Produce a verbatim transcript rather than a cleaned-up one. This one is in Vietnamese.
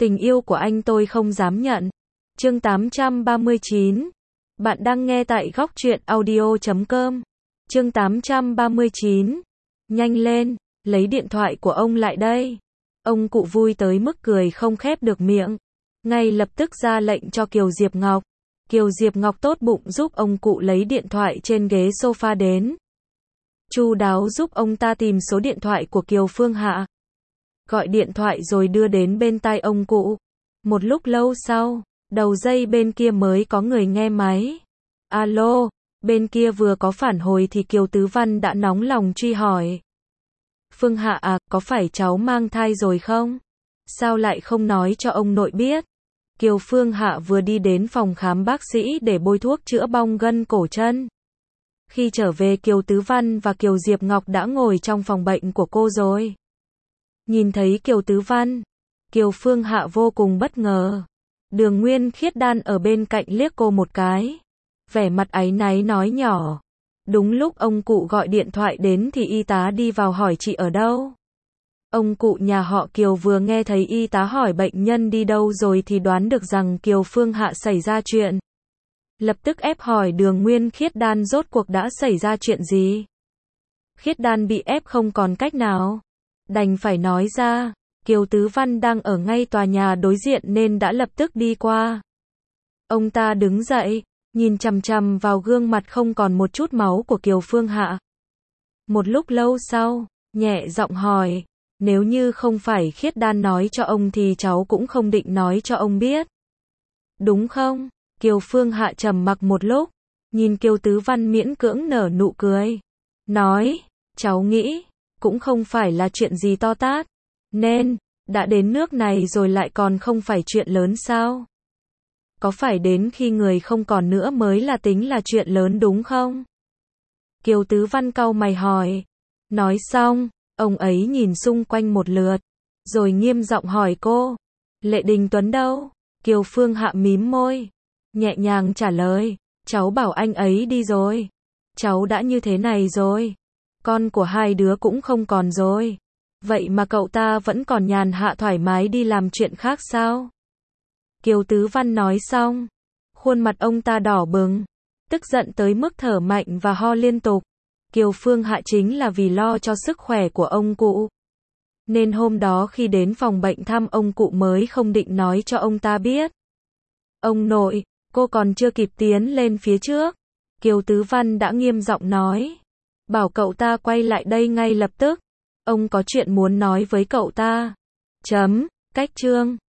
Tình yêu của anh tôi không dám nhận. Chương tám trăm ba mươi chín. Bạn đang nghe tại góc truyện audio chấm com. Chương tám trăm ba mươi chín. Nhanh lên, lấy điện thoại của ông lại đây. Ông cụ vui tới mức cười không khép được miệng. Ngay lập tức ra lệnh cho Kiều Diệp Ngọc. Kiều Diệp Ngọc tốt bụng giúp ông cụ lấy điện thoại trên ghế sofa đến. Chu đáo giúp ông ta tìm số điện thoại của Kiều Phương Hạ. Gọi điện thoại rồi đưa đến bên tai ông cụ. Một lúc lâu sau, đầu dây bên kia mới có người nghe máy. Alo, bên kia vừa có phản hồi thì Kiều Tứ Văn đã nóng lòng truy hỏi. Phương Hạ à, có phải cháu mang thai rồi không? Sao lại không nói cho ông nội biết? Kiều Phương Hạ vừa đi đến phòng khám bác sĩ để bôi thuốc chữa bong gân cổ chân. Khi trở về Kiều Tứ Văn và Kiều Diệp Ngọc đã ngồi trong phòng bệnh của cô rồi. Nhìn thấy Kiều Tứ Văn, Kiều Phương Hạ vô cùng bất ngờ. Đường Nguyên Khiết Đan ở bên cạnh liếc cô một cái. Vẻ mặt áy náy nói nhỏ. Đúng lúc ông cụ gọi điện thoại đến thì y tá đi vào hỏi chị ở đâu. Ông cụ nhà họ Kiều vừa nghe thấy y tá hỏi bệnh nhân đi đâu rồi thì đoán được rằng Kiều Phương Hạ xảy ra chuyện. Lập tức ép hỏi Đường Nguyên Khiết Đan rốt cuộc đã xảy ra chuyện gì. Khiết Đan bị ép không còn cách nào. Đành phải nói ra, Kiều Tứ Văn đang ở ngay tòa nhà đối diện nên đã lập tức đi qua. Ông ta đứng dậy, nhìn chằm chằm vào gương mặt không còn một chút máu của Kiều Phương Hạ. Một lúc lâu sau, nhẹ giọng hỏi, nếu như không phải Khiết Đan nói cho ông thì cháu cũng không định nói cho ông biết. Đúng không? Kiều Phương Hạ trầm mặc một lúc, nhìn Kiều Tứ Văn miễn cưỡng nở nụ cười. Nói, cháu nghĩ, cũng không phải là chuyện gì to tát. Nên, đã đến nước này rồi lại còn không phải chuyện lớn sao? Có phải đến khi người không còn nữa mới là tính là chuyện lớn đúng không? Kiều Tứ Văn cau mày hỏi. Nói xong, ông ấy nhìn xung quanh một lượt, rồi nghiêm giọng hỏi cô. Lệ Đình Tuấn đâu? Kiều Phương Hạ mím môi, nhẹ nhàng trả lời. Cháu bảo anh ấy đi rồi. Cháu đã như thế này rồi. Con của hai đứa cũng không còn rồi. Vậy mà cậu ta vẫn còn nhàn hạ thoải mái đi làm chuyện khác sao? Kiều Tứ Văn nói xong, khuôn mặt ông ta đỏ bừng, tức giận tới mức thở mạnh và ho liên tục. Kiều Phương Hạ chính là vì lo cho sức khỏe của ông cụ. Nên hôm đó khi đến phòng bệnh thăm ông cụ mới không định nói cho ông ta biết. Ông nội, cô còn chưa kịp tiến lên phía trước. Kiều Tứ Văn đã nghiêm giọng nói. Bảo cậu ta quay lại đây ngay lập tức. Ông có chuyện muốn nói với cậu ta. Chấm, cách chương.